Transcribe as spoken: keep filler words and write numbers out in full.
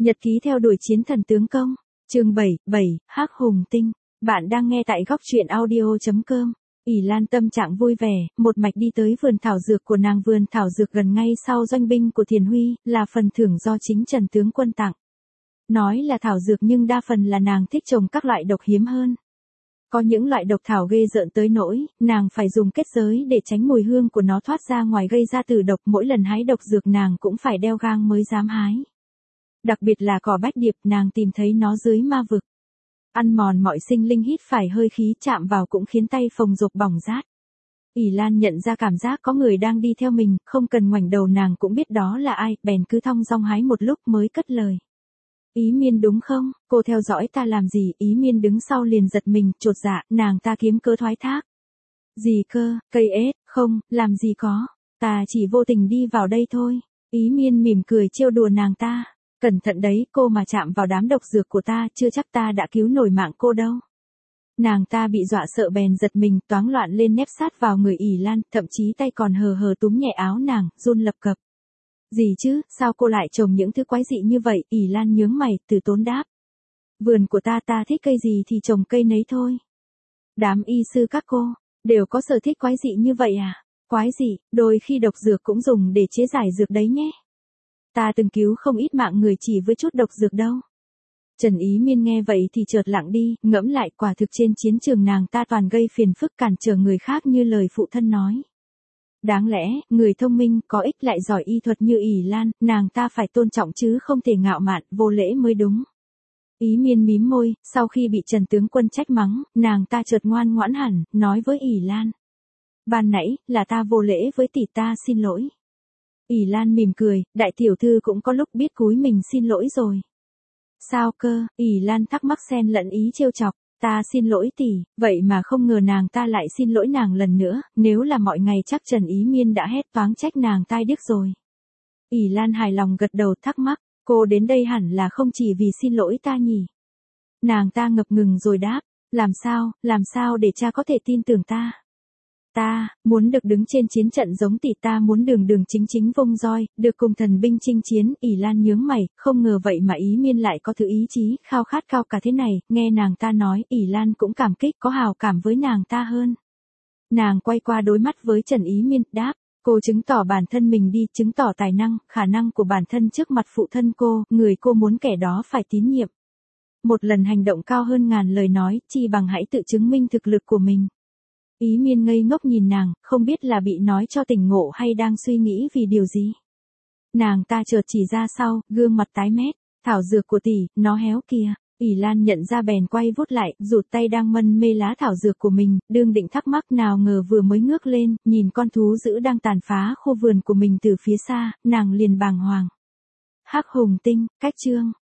Nhật ký theo đuổi chiến thần tướng công. Chương bảy, bảy, Hắc Hùng Tinh. Bạn đang nghe tại góc truyện audio chấm com. ỷ Lan tâm trạng vui vẻ, một mạch đi tới vườn thảo dược của nàng. Vườn thảo dược gần ngay sau doanh binh của Thiền Huy, là phần thưởng do chính Trần tướng quân tặng. Nói là thảo dược nhưng đa phần là nàng thích trồng các loại độc hiếm hơn. Có những loại độc thảo ghê rợn tới nỗi, nàng phải dùng kết giới để tránh mùi hương của nó thoát ra ngoài gây ra tử độc. Mỗi lần hái độc dược nàng cũng phải đeo gang mới dám hái. Đặc biệt là cỏ bách điệp, nàng tìm thấy nó dưới ma vực. Ăn mòn mọi sinh linh, hít phải hơi khí, chạm vào cũng khiến tay phồng rộp bỏng rát. ỷ Lan nhận ra cảm giác có người đang đi theo mình, không cần ngoảnh đầu nàng cũng biết đó là ai, bèn cứ thong dong hái một lúc mới cất lời. Ý Miên đúng không, cô theo dõi ta làm gì? Ý Miên đứng sau liền giật mình, chột dạ, nàng ta kiếm cớ thoái thác. Gì cơ, cây ếch, không, làm gì có, ta chỉ vô tình đi vào đây thôi. Ý Miên mỉm cười trêu đùa nàng ta. Cẩn thận đấy, cô mà chạm vào đám độc dược của ta, chưa chắc ta đã cứu nổi mạng cô đâu. Nàng ta bị dọa sợ bèn giật mình, toáng loạn lên nép sát vào người ỷ Lan, thậm chí tay còn hờ hờ túm nhẹ áo nàng, run lập cập. Gì chứ, sao cô lại trồng những thứ quái dị như vậy? ỷ Lan nhướng mày, từ tốn đáp. Vườn của ta ta thích cây gì thì trồng cây nấy thôi. Đám y sư các cô, đều có sở thích quái dị như vậy à? Quái dị, đôi khi độc dược cũng dùng để chế giải dược đấy nhé. Ta từng cứu không ít mạng người chỉ với chút độc dược đâu. Trần Ý Miên nghe vậy thì chợt lặng đi, ngẫm lại, quả thực trên chiến trường nàng ta toàn gây phiền phức, cản trở người khác như lời phụ thân nói. Đáng lẽ, người thông minh, có ích lại giỏi y thuật như ỷ Lan, nàng ta phải tôn trọng chứ không thể ngạo mạn, vô lễ mới đúng. Ý Miên mím môi, sau khi bị Trần tướng quân trách mắng, nàng ta chợt ngoan ngoãn hẳn, nói với ỷ Lan. Ban nãy, là ta vô lễ với tỷ, ta xin lỗi. ỷ Lan mỉm cười, đại tiểu thư cũng có lúc biết cúi mình xin lỗi rồi. Sao cơ? ỷ Lan thắc mắc xen lẫn ý trêu chọc. Ta xin lỗi tỷ, vậy mà không ngờ nàng ta lại xin lỗi nàng lần nữa, nếu là mọi ngày chắc Trần Ý Miên đã hét toáng trách nàng tai điếc rồi. ỷ Lan hài lòng gật đầu, thắc mắc, cô đến đây hẳn là không chỉ vì xin lỗi ta nhỉ? Nàng ta ngập ngừng rồi đáp, làm sao, làm sao để cha có thể tin tưởng ta? Ta, muốn được đứng trên chiến trận giống tỷ, ta muốn đường đường chính chính vung roi, được cùng thần binh chinh chiến. ỷ Lan nhướng mày, không ngờ vậy mà Ý Miên lại có thứ ý chí, khao khát cao cả thế này. Nghe nàng ta nói, ỷ Lan cũng cảm kích, có hào cảm với nàng ta hơn. Nàng quay qua đối mắt với Trần Ý Miên, đáp, cô chứng tỏ bản thân mình đi, chứng tỏ tài năng, khả năng của bản thân trước mặt phụ thân cô, người cô muốn kẻ đó phải tín nhiệm. Một lần hành động cao hơn ngàn lời nói, chi bằng hãy tự chứng minh thực lực của mình. Ý Miên ngây ngốc nhìn nàng, không biết là bị nói cho tỉnh ngộ hay đang suy nghĩ vì điều gì. Nàng ta chợt chỉ ra sau, gương mặt tái mét, thảo dược của tỷ, nó héo kìa. ỷ Lan nhận ra bèn quay vút lại, rụt tay đang mân mê lá thảo dược của mình, đương định thắc mắc, nào ngờ vừa mới ngước lên, nhìn con thú dữ đang tàn phá khu vườn của mình từ phía xa, nàng liền bàng hoàng. Hắc Hùng Tinh, cách chương.